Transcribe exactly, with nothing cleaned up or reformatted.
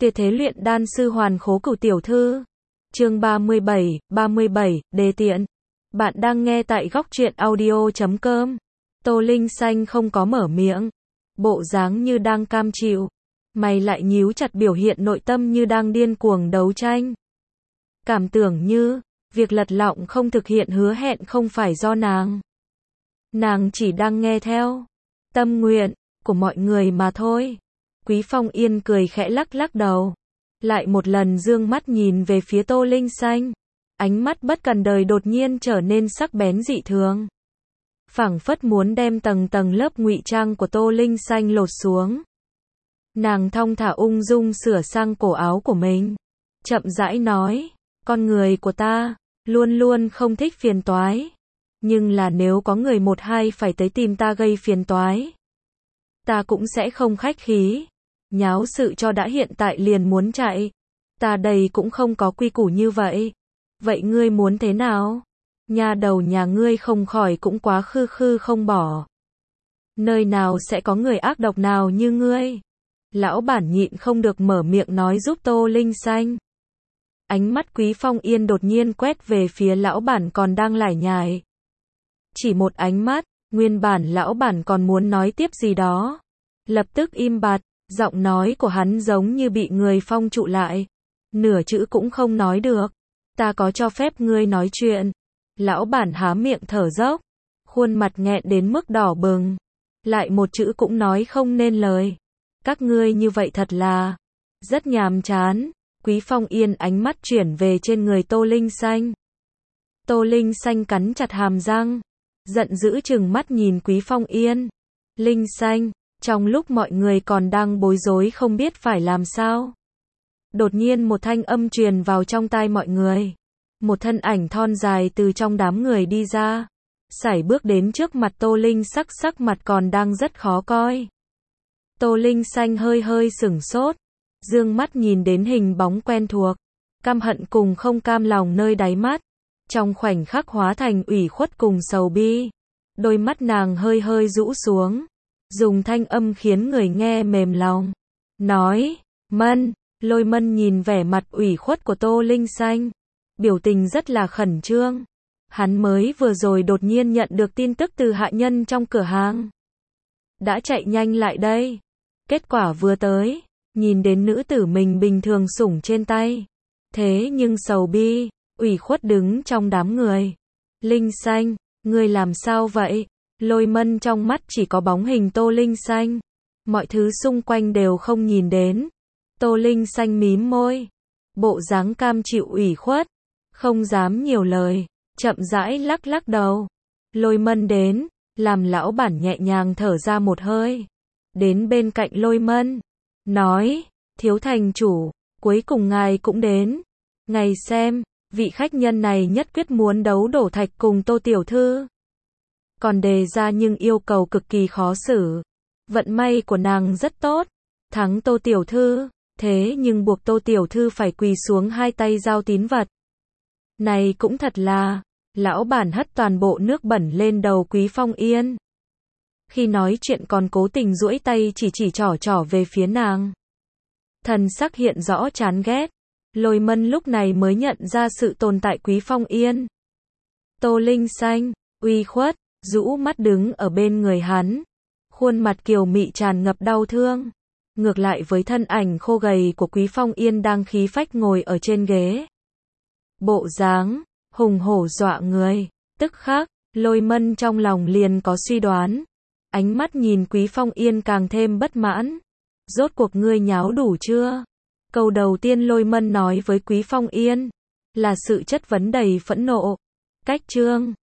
Tuyệt thế luyện đan sư Hoàn Khố Cửu tiểu thư. Chương ba mươi bảy, ba mươi bảy, đề tiện. Bạn đang nghe tại góc truyện audio chấm com. Tô Linh Xanh không có mở miệng, bộ dáng như đang cam chịu, mày lại nhíu chặt, biểu hiện nội tâm như đang điên cuồng đấu tranh. Cảm tưởng như việc lật lọng không thực hiện hứa hẹn không phải do nàng. Nàng chỉ đang nghe theo tâm nguyện của mọi người mà thôi. Quý Phong Yên cười khẽ lắc lắc đầu, lại một lần dương mắt nhìn về phía Tô Linh Xanh. Ánh mắt bất cần đời đột nhiên trở nên sắc bén dị thường, phảng phất muốn đem tầng tầng lớp ngụy trang của Tô Linh Xanh lột xuống. Nàng thong thả ung dung sửa sang cổ áo của mình, chậm rãi nói, con người của ta luôn luôn không thích phiền toái, nhưng là nếu có người một hai phải tới tìm ta gây phiền toái, ta cũng sẽ không khách khí, nháo sự cho đã, hiện tại liền muốn chạy. Ta đây cũng không có quy củ như vậy. Vậy ngươi muốn thế nào? Nha đầu nhà ngươi không khỏi cũng quá khư khư không bỏ. Nơi nào sẽ có người ác độc nào như ngươi? Lão bản nhịn không được mở miệng nói giúp Tô Linh Xanh. Ánh mắt Quý Phong Yên đột nhiên quét về phía lão bản còn đang lải nhải. Chỉ một ánh mắt, nguyên bản lão bản còn muốn nói tiếp gì đó, lập tức im bặt, giọng nói của hắn giống như bị người phong trụ lại, nửa chữ cũng không nói được. Ta có cho phép ngươi nói chuyện? Lão bản há miệng thở dốc, khuôn mặt nghẹn đến mức đỏ bừng, lại một chữ cũng nói không nên lời. Các ngươi như vậy thật là rất nhàm chán. Quý Phong Yên ánh mắt chuyển về trên người Tô Linh Xanh. Tô Linh Xanh cắn chặt hàm răng, giận dữ trừng mắt nhìn Quý Phong Yên. Linh Xanh, trong lúc mọi người còn đang bối rối không biết phải làm sao, đột nhiên một thanh âm truyền vào trong tai mọi người. Một thân ảnh thon dài từ trong đám người đi ra, sải bước đến trước mặt Tô Linh, sắc sắc mặt còn đang rất khó coi. Tô Linh Xanh hơi hơi sửng sốt, dương mắt nhìn đến hình bóng quen thuộc, căm hận cùng không cam lòng nơi đáy mắt, trong khoảnh khắc hóa thành ủy khuất cùng sầu bi. Đôi mắt nàng hơi hơi rũ xuống, dùng thanh âm khiến người nghe mềm lòng, nói, Mân. Lôi Mân nhìn vẻ mặt ủy khuất của Tô Linh Xanh, biểu tình rất là khẩn trương. Hắn mới vừa rồi đột nhiên nhận được tin tức từ hạ nhân trong cửa hàng, đã chạy nhanh lại đây. Kết quả vừa tới, nhìn đến nữ tử mình bình thường sủng trên tay, thế nhưng sầu bi, ủy khuất đứng trong đám người. Linh Xanh, ngươi làm sao vậy? Lôi Mân trong mắt chỉ có bóng hình Tô Linh Xanh, mọi thứ xung quanh đều không nhìn đến. Tô Linh Xanh mím môi, bộ dáng cam chịu ủy khuất, không dám nhiều lời, chậm rãi lắc lắc đầu. Lôi Mân đến, làm lão bản nhẹ nhàng thở ra một hơi, đến bên cạnh Lôi Mân, nói, thiếu thành chủ, cuối cùng ngài cũng đến. Ngài xem, vị khách nhân này nhất quyết muốn đấu đổ thạch cùng Tô tiểu thư, còn đề ra nhưng yêu cầu cực kỳ khó xử. Vận may của nàng rất tốt, thắng Tô tiểu thư, thế nhưng buộc Tô tiểu thư phải quỳ xuống hai tay giao tín vật. Này cũng thật là, lão bản hất toàn bộ nước bẩn lên đầu Quý Phong Yên. Khi nói chuyện còn cố tình duỗi tay chỉ chỉ trỏ trỏ về phía nàng. Thần sắc hiện rõ chán ghét. Lôi Mân lúc này mới nhận ra sự tồn tại Quý Phong Yên. Tô Linh Xanh, uy khuất, rũ mắt đứng ở bên người hắn, khuôn mặt kiều mị tràn ngập đau thương. Ngược lại với thân ảnh khô gầy của Quý Phong Yên đang khí phách ngồi ở trên ghế, bộ dáng hùng hổ dọa người. Tức khắc, Lôi Mân trong lòng liền có suy đoán, ánh mắt nhìn Quý Phong Yên càng thêm bất mãn. Rốt cuộc ngươi nháo đủ chưa? Câu đầu tiên Lôi Mân nói với Quý Phong Yên là sự chất vấn đầy phẫn nộ. Cách chương